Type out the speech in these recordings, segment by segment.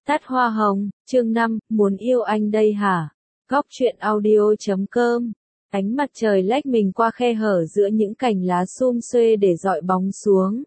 Tát hoa hồng, chương 5, muốn yêu anh đây hả? Góc truyện audio.com. Ánh mặt trời lách mình qua khe hở giữa những cành lá sum xuê để dọi bóng xuống.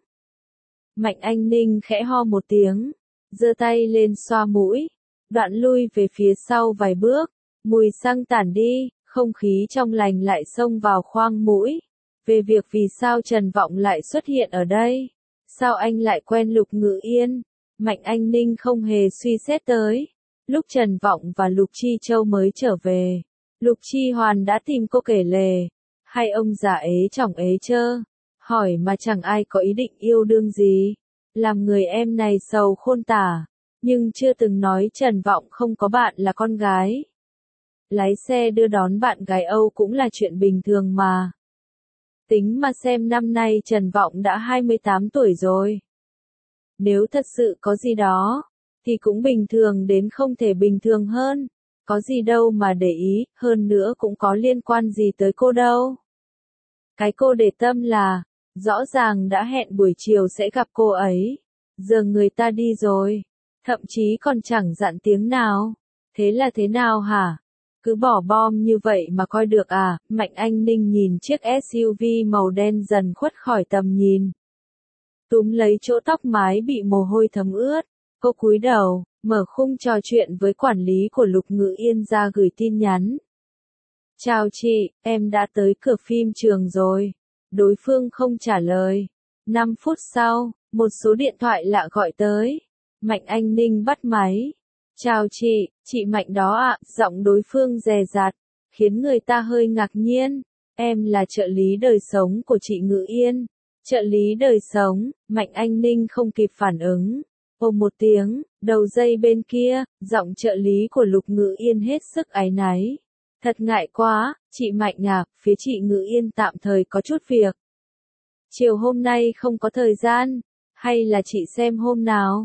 Mạnh Anh Ninh khẽ ho một tiếng, giơ tay lên xoa mũi, đoạn lui về phía sau vài bước, mùi xăng tản đi, không khí trong lành lại xông vào khoang mũi. Về việc vì sao Trần Vọng lại xuất hiện ở đây, sao anh lại quen Lục Ngự Yên, Mạnh Anh Ninh không hề suy xét tới. Lúc Trần Vọng và Lục Chi Châu mới trở về, Lục Chi Hoàn đã tìm cô kể lể, hai ông già ế chồng ế chơ, hỏi mà chẳng ai có ý định yêu đương gì, làm người em này sầu khôn tả, nhưng chưa từng nói Trần Vọng không có bạn là con gái. Lái xe đưa đón bạn gái Âu cũng là chuyện bình thường mà. Tính mà xem năm nay Trần Vọng đã 28 tuổi rồi. Nếu thật sự có gì đó, thì cũng bình thường đến không thể bình thường hơn. Có gì đâu mà để ý, hơn nữa cũng có liên quan gì tới cô đâu. Cái cô để tâm là, rõ ràng đã hẹn buổi chiều sẽ gặp cô ấy. Giờ người ta đi rồi, thậm chí còn chẳng dặn tiếng nào. Thế là thế nào hả? Cứ bỏ bom như vậy mà coi được à? Mạnh Anh Ninh nhìn chiếc SUV màu đen dần khuất khỏi tầm nhìn. Túm lấy chỗ tóc mái bị mồ hôi thấm ướt, cô cúi đầu, mở khung trò chuyện với quản lý của Lục Ngự Yên ra gửi tin nhắn. Chào chị, em đã tới cửa phim trường rồi. Đối phương không trả lời. 5 phút sau, một số điện thoại lạ gọi tới. Mạnh Anh Ninh bắt máy. Chào chị Mạnh đó ạ, giọng đối phương dè dặt, khiến người ta hơi ngạc nhiên. Em là trợ lý đời sống của chị Ngự Yên. Trợ lý đời sống, Mạnh Anh Ninh không kịp phản ứng. Ồ một tiếng, đầu dây bên kia, giọng trợ lý của Lục Ngự Yên hết sức áy náy. Thật ngại quá, chị Mạnh à, phía chị Ngự Yên tạm thời có chút việc. Chiều hôm nay không có thời gian, hay là chị xem hôm nào?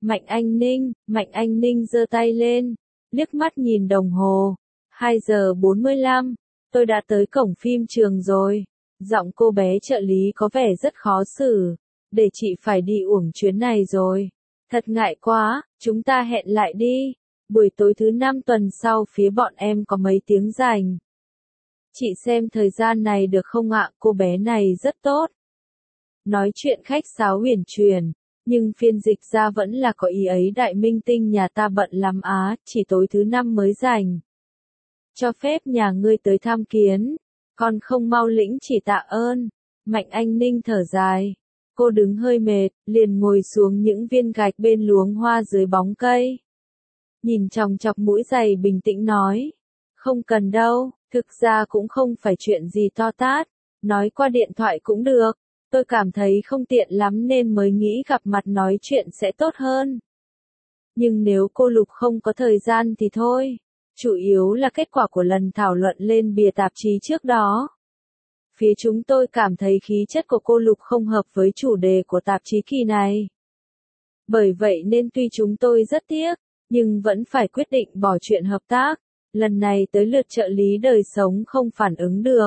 Mạnh Anh Ninh giơ tay lên, liếc mắt nhìn đồng hồ. 2 giờ 45, tôi đã tới cổng phim trường rồi. Giọng cô bé trợ lý có vẻ rất khó xử. Để chị phải đi uổng chuyến này rồi. Thật ngại quá, chúng ta hẹn lại đi. Buổi tối thứ 5 tuần sau phía bọn em có mấy tiếng rảnh. Chị xem thời gian này được không ạ? Cô bé này rất tốt. Nói chuyện khách sáo huyền truyền, nhưng phiên dịch ra vẫn là có ý ấy. Đại minh tinh nhà ta bận lắm á, chỉ tối thứ 5 mới rảnh. Cho phép nhà ngươi tới tham kiến, còn không mau lĩnh chỉ tạ ơn. Mạnh Anh Ninh thở dài. Cô đứng hơi mệt, liền ngồi xuống những viên gạch bên luống hoa dưới bóng cây. Nhìn chòng chọc mũi giày bình tĩnh nói. Không cần đâu, thực ra cũng không phải chuyện gì to tát. Nói qua điện thoại cũng được. Tôi cảm thấy không tiện lắm nên mới nghĩ gặp mặt nói chuyện sẽ tốt hơn. Nhưng nếu cô Lục không có thời gian thì thôi. Chủ yếu là kết quả của lần thảo luận lên bìa tạp chí trước đó. Phía chúng tôi cảm thấy khí chất của cô Lục không hợp với chủ đề của tạp chí kỳ này. Bởi vậy nên tuy chúng tôi rất tiếc, nhưng vẫn phải quyết định bỏ chuyện hợp tác. Lần này tới lượt trợ lý đời sống không phản ứng được.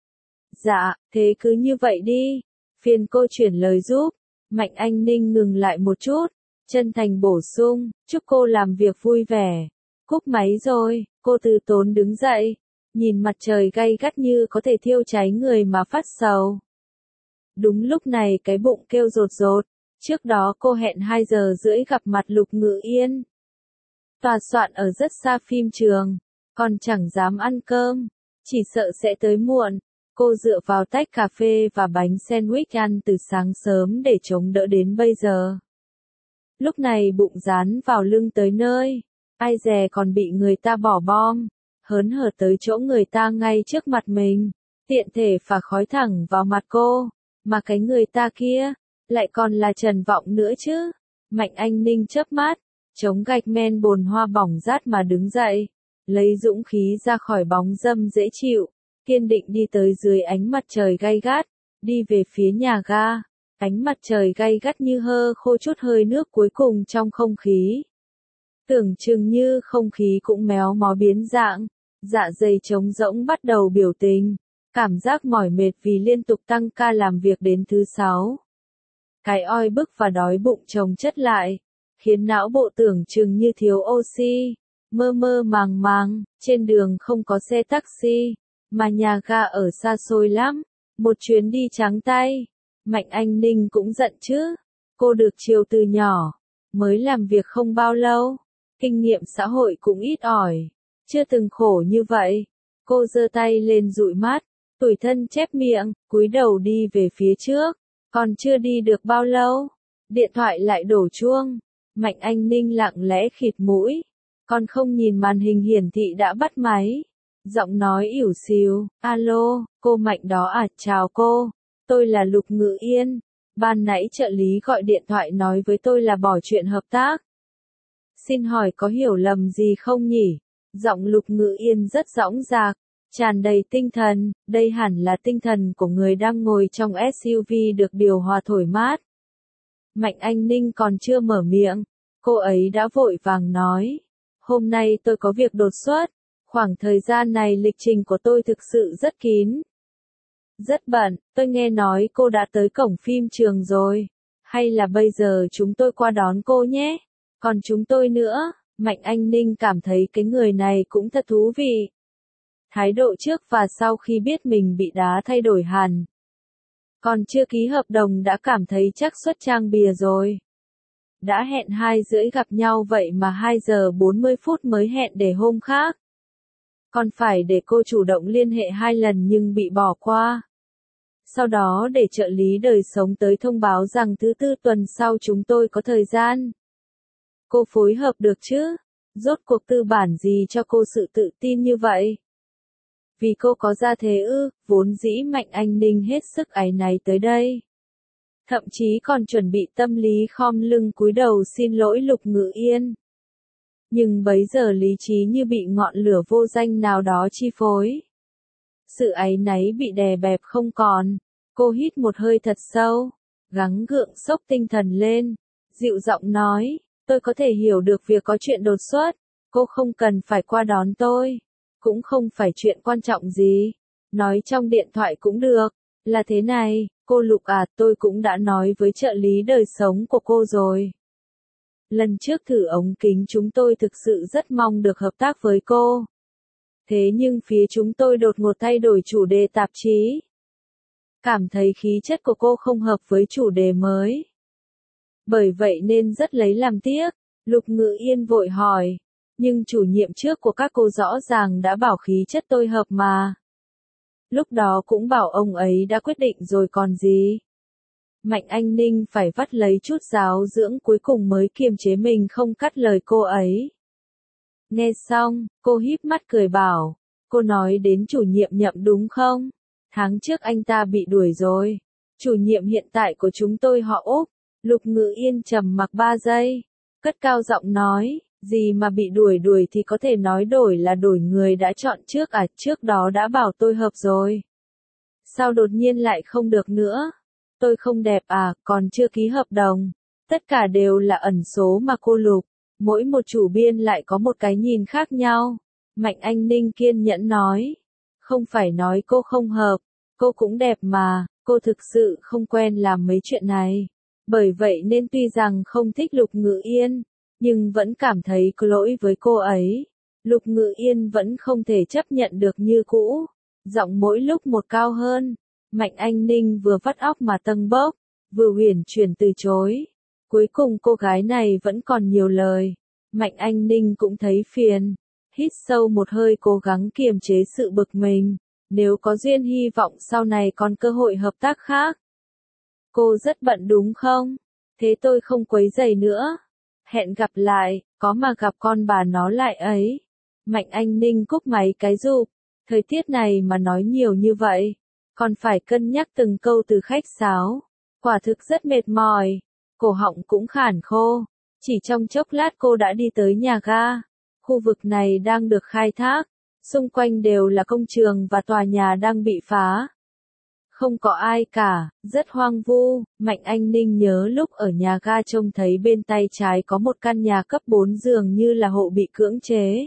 Dạ, thế cứ như vậy đi. Phiền cô chuyển lời giúp. Mạnh Anh Ninh ngừng lại một chút, chân thành bổ sung, chúc cô làm việc vui vẻ. Cúp máy rồi, cô từ tốn đứng dậy, nhìn mặt trời gay gắt như có thể thiêu cháy người mà phát sầu. Đúng lúc này cái bụng kêu rột rột, trước đó cô hẹn 2 giờ rưỡi gặp mặt Lục Ngự Yên. Tòa soạn ở rất xa phim trường, còn chẳng dám ăn cơm, chỉ sợ sẽ tới muộn. Cô dựa vào tách cà phê và bánh sandwich ăn từ sáng sớm để chống đỡ đến bây giờ. Lúc này bụng dán vào lưng tới nơi, ai dè còn bị người ta bỏ bom, hớn hở tới chỗ người ta ngay trước mặt mình, tiện thể phả khói thẳng vào mặt cô, mà cái người ta kia, lại còn là Trần Vọng nữa chứ. Mạnh Anh Ninh chớp mắt, chống gạch men bồn hoa bỏng rát mà đứng dậy, lấy dũng khí ra khỏi bóng râm dễ chịu, kiên định đi tới dưới ánh mặt trời gay gắt, đi về phía nhà ga. Ánh mặt trời gay gắt như hơ khô chút hơi nước cuối cùng trong không khí. Tưởng chừng như không khí cũng méo mó biến dạng, dạ dày trống rỗng bắt đầu biểu tình, cảm giác mỏi mệt vì liên tục tăng ca làm việc đến thứ 6. Cái oi bức và đói bụng chồng chất lại, khiến não bộ tưởng chừng như thiếu oxy, mơ mơ màng màng, trên đường không có xe taxi, mà nhà ga ở xa xôi lắm, một chuyến đi trắng tay. Mạnh Anh Ninh cũng giận chứ, cô được chiều từ nhỏ, mới làm việc không bao lâu, kinh nghiệm xã hội cũng ít ỏi, chưa từng khổ như vậy. Cô giơ tay lên dụi mắt, tủi thân chép miệng, cúi đầu đi về phía trước, còn chưa đi được bao lâu, điện thoại lại đổ chuông. Mạnh Anh Ninh lặng lẽ khịt mũi, còn không nhìn màn hình hiển thị đã bắt máy. Giọng nói ỉu xìu, alo, cô Mạnh đó à, chào cô, tôi là Lục Ngự Yên, ban nãy trợ lý gọi điện thoại nói với tôi là bỏ chuyện hợp tác. Xin hỏi có hiểu lầm gì không nhỉ? Giọng Lục Ngự Yên rất dõng dạc, tràn đầy tinh thần, đây hẳn là tinh thần của người đang ngồi trong SUV được điều hòa thổi mát. Mạnh Anh Ninh còn chưa mở miệng, cô ấy đã vội vàng nói, hôm nay tôi có việc đột xuất, khoảng thời gian này lịch trình của tôi thực sự rất kín. Rất bận, tôi nghe nói cô đã tới cổng phim trường rồi, hay là bây giờ chúng tôi qua đón cô nhé, còn chúng tôi nữa. Mạnh Anh Ninh cảm thấy cái người này cũng thật thú vị. Thái độ trước và sau khi biết mình bị đá thay đổi hẳn. Còn chưa ký hợp đồng đã cảm thấy chắc suất trang bìa rồi. Đã hẹn 2:30 gặp nhau vậy mà 2 giờ 40 phút mới hẹn để hôm khác. Còn phải để cô chủ động liên hệ 2 lần nhưng bị bỏ qua. Sau đó để trợ lý đời sống tới thông báo rằng thứ Tư tuần sau chúng tôi có thời gian. Cô phối hợp được chứ? Rốt cuộc tư bản gì cho cô sự tự tin như vậy? Vì cô có gia thế ư? Vốn dĩ Mạnh Anh Ninh hết sức áy náy tới đây. Thậm chí còn chuẩn bị tâm lý khom lưng cúi đầu xin lỗi Lục Ngự Yên. Nhưng bấy giờ lý trí như bị ngọn lửa vô danh nào đó chi phối. Sự áy náy bị đè bẹp không còn. Cô hít một hơi thật sâu, gắng gượng xốc tinh thần lên, dịu giọng nói, tôi có thể hiểu được việc có chuyện đột xuất, cô không cần phải qua đón tôi, cũng không phải chuyện quan trọng gì, nói trong điện thoại cũng được, là thế này, cô Lục à, tôi cũng đã nói với trợ lý đời sống của cô rồi. Lần trước thử ống kính chúng tôi thực sự rất mong được hợp tác với cô. Thế nhưng phía chúng tôi đột ngột thay đổi chủ đề tạp chí. Cảm thấy khí chất của cô không hợp với chủ đề mới. Bởi vậy nên rất lấy làm tiếc, Lục Ngự Yên vội hỏi. Nhưng chủ nhiệm trước của các cô rõ ràng đã bảo khí chất tôi hợp mà. Lúc đó cũng bảo ông ấy đã quyết định rồi còn gì. Mạnh Anh Ninh phải vắt lấy chút giáo dưỡng cuối cùng mới kiềm chế mình không cắt lời cô ấy. Nghe xong, cô híp mắt cười bảo, cô nói đến chủ nhiệm Nhậm đúng không? Tháng trước anh ta bị đuổi rồi. Chủ nhiệm hiện tại của chúng tôi họ Úc. Lục Ngự Yên trầm mặc 3 giây. Cất cao giọng nói, gì mà bị đuổi thì có thể nói đổi là đổi người đã chọn trước à, trước đó đã bảo tôi hợp rồi. Sao đột nhiên lại không được nữa? Tôi không đẹp à, còn chưa ký hợp đồng. Tất cả đều là ẩn số mà cô Lục. Mỗi một chủ biên lại có một cái nhìn khác nhau. Mạnh Anh Ninh kiên nhẫn nói. Không phải nói cô không hợp, cô cũng đẹp mà, cô thực sự không quen làm mấy chuyện này. Bởi vậy nên tuy rằng không thích Lục Ngự Yên, nhưng vẫn cảm thấy có lỗi với cô ấy. Lục Ngự Yên vẫn không thể chấp nhận được như cũ. Giọng mỗi lúc một cao hơn. Mạnh Anh Ninh vừa vắt óc mà tâng bốc, vừa uyển chuyển từ chối. Cuối cùng cô gái này vẫn còn nhiều lời. Mạnh Anh Ninh cũng thấy phiền. Hít sâu một hơi cố gắng kiềm chế sự bực mình. Nếu có duyên hy vọng sau này còn cơ hội hợp tác khác. Cô rất bận đúng không? Thế tôi không quấy rầy nữa. Hẹn gặp lại, có mà gặp con bà nó lại ấy. Mạnh Anh Ninh cúp máy cái rụp. Thời tiết này mà nói nhiều như vậy. Còn phải cân nhắc từng câu từ khách sáo. Quả thực rất mệt mỏi. Cổ họng cũng khản khô. Chỉ trong chốc lát cô đã đi tới nhà ga. Khu vực này đang được khai thác. Xung quanh đều là công trường và tòa nhà đang bị phá. Không có ai cả, rất hoang vu. Mạnh Anh Ninh nhớ lúc ở nhà ga trông thấy bên tay trái có một căn nhà cấp 4 dường như là hộ bị cưỡng chế.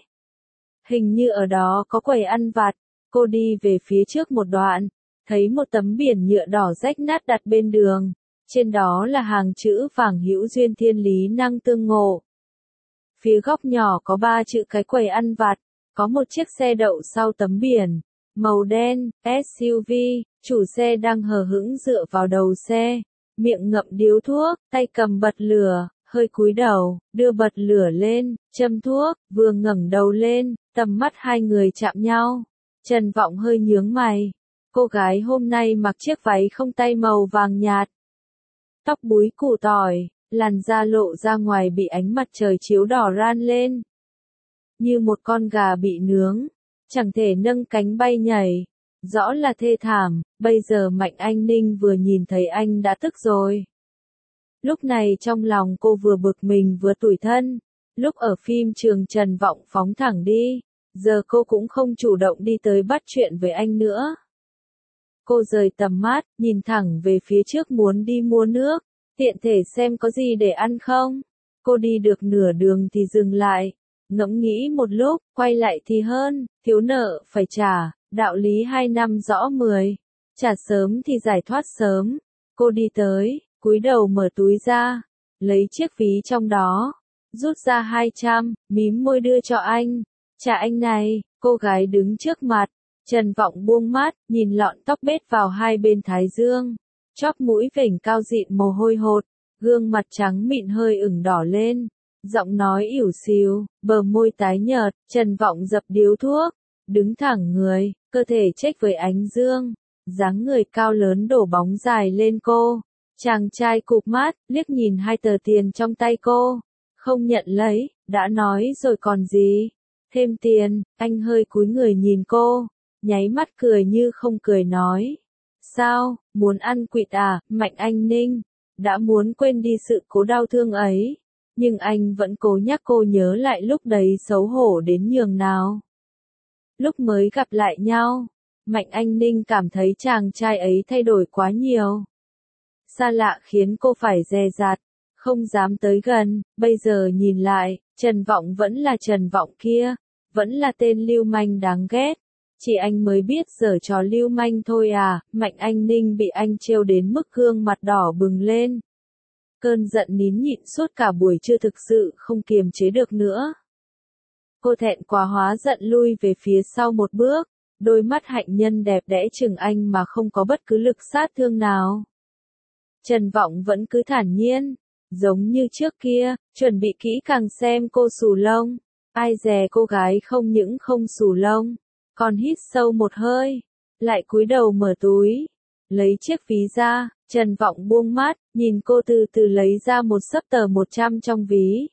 Hình như ở đó có quầy ăn vặt. Cô đi về phía trước một đoạn, thấy một tấm biển nhựa đỏ rách nát đặt bên đường. Trên đó là hàng chữ vàng hữu duyên thiên lý năng tương ngộ. Phía góc nhỏ có 3 chữ cái quầy ăn vặt, có một chiếc xe đậu sau tấm biển, màu đen, SUV, chủ xe đang hờ hững dựa vào đầu xe, miệng ngậm điếu thuốc, tay cầm bật lửa, hơi cúi đầu, đưa bật lửa lên, châm thuốc, vừa ngẩng đầu lên, tầm mắt hai người chạm nhau. Trần Vọng hơi nhướng mày. Cô gái hôm nay mặc chiếc váy không tay màu vàng nhạt. Tóc búi củ tỏi, làn da lộ ra ngoài bị ánh mặt trời chiếu đỏ ran lên. Như một con gà bị nướng, chẳng thể nâng cánh bay nhảy. Rõ là thê thảm, bây giờ Mạnh Anh Ninh vừa nhìn thấy anh đã tức rồi. Lúc này trong lòng cô vừa bực mình vừa tủi thân. Lúc ở phim trường Trần Vọng phóng thẳng đi, giờ cô cũng không chủ động đi tới bắt chuyện với anh nữa. Cô rời tầm mắt, nhìn thẳng về phía trước muốn đi mua nước, tiện thể xem có gì để ăn không. Cô đi được nửa đường thì dừng lại, ngẫm nghĩ một lúc, quay lại thì hơn, thiếu nợ phải trả, đạo lý 2 năm rõ 10, trả sớm thì giải thoát sớm. Cô đi tới, cúi đầu mở túi ra, lấy chiếc ví trong đó, rút ra 200, mím môi đưa cho anh. Trả anh này, cô gái đứng trước mặt. Trần Vọng buông mắt, nhìn lọn tóc bết vào hai bên thái dương, chóp mũi vểnh cao dịn mồ hôi hột, gương mặt trắng mịn hơi ửng đỏ lên, giọng nói ỉu xìu, bờ môi tái nhợt. Trần Vọng dập điếu thuốc, đứng thẳng người, cơ thể chếch với ánh dương, dáng người cao lớn đổ bóng dài lên cô. Chàng trai cụp mắt, liếc nhìn 2 tờ tiền trong tay cô, không nhận lấy, đã nói rồi còn gì. Thêm tiền. Anh hơi cúi người nhìn cô, nháy mắt cười như không cười nói. Sao, muốn ăn quỵt à, Mạnh Anh Ninh? Đã muốn quên đi sự cố đau thương ấy, nhưng anh vẫn cố nhắc cô nhớ lại lúc đấy xấu hổ đến nhường nào. Lúc mới gặp lại nhau, Mạnh Anh Ninh cảm thấy chàng trai ấy thay đổi quá nhiều. Xa lạ khiến cô phải dè dặt, không dám tới gần. Bây giờ nhìn lại, Trần Vọng vẫn là Trần Vọng kia, vẫn là tên lưu manh đáng ghét. Chỉ anh mới biết giở trò lưu manh thôi à. Mạnh Anh Ninh bị anh trêu đến mức gương mặt đỏ bừng lên. Cơn giận nín nhịn suốt cả buổi trưa thực sự không kiềm chế được nữa. Cô thẹn quá hóa giận lui về phía sau một bước, đôi mắt hạnh nhân đẹp đẽ chừng anh mà không có bất cứ lực sát thương nào. Trần Vọng vẫn cứ thản nhiên, giống như trước kia, chuẩn bị kỹ càng xem cô xù lông. Ai dè cô gái không những không xù lông, còn hít sâu một hơi, lại cúi đầu mở túi, lấy chiếc ví ra. Trần Vọng buông mắt, nhìn cô từ từ lấy ra một xấp tờ 100 trong ví.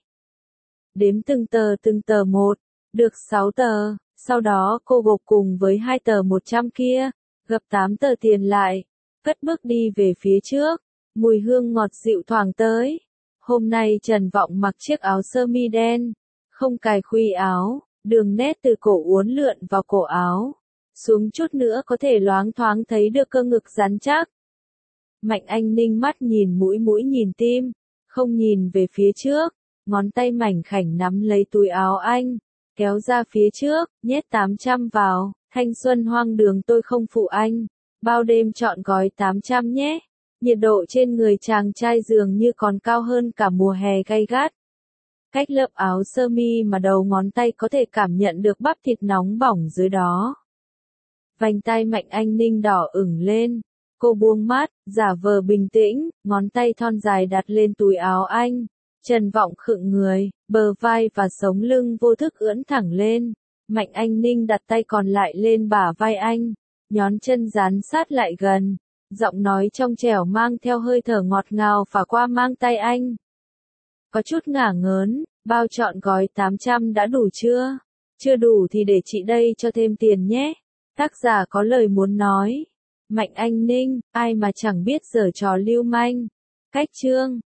Đếm từng tờ một, được 6 tờ, sau đó cô gộp cùng với 2 tờ 100 kia, gập 8 tờ tiền lại, cất bước đi về phía trước, mùi hương ngọt dịu thoảng tới. Hôm nay Trần Vọng mặc chiếc áo sơ mi đen, không cài khuy áo, đường nét từ cổ uốn lượn vào cổ áo, xuống chút nữa có thể loáng thoáng thấy được cơ ngực rắn chắc. Mạnh Anh Ninh mắt nhìn mũi mũi nhìn tim, không nhìn về phía trước, ngón tay mảnh khảnh nắm lấy túi áo anh, kéo ra phía trước, nhét 800 vào. Thanh xuân hoang đường tôi không phụ anh, bao đêm trọn gói 800 nhé. Nhiệt độ trên người chàng trai dường như còn cao hơn cả mùa hè gay gắt. Cách lớp áo sơ mi mà đầu ngón tay có thể cảm nhận được bắp thịt nóng bỏng dưới đó. Vành tai Mạnh Anh Ninh đỏ ửng lên. Cô buông mắt, giả vờ bình tĩnh, ngón tay thon dài đặt lên túi áo anh. Trần Vọng khựng người, bờ vai và sống lưng vô thức ưỡn thẳng lên. Mạnh Anh Ninh đặt tay còn lại lên bả vai anh, nhón chân dán sát lại gần. Giọng nói trong trẻo mang theo hơi thở ngọt ngào phả qua mang tay anh. Có chút ngả ngớn, bao trọn gói 800 đã đủ chưa? Chưa đủ thì để chị đây cho thêm tiền nhé. Tác giả có lời muốn nói. Mạnh Anh Ninh, ai mà chẳng biết giở trò lưu manh. Cách chương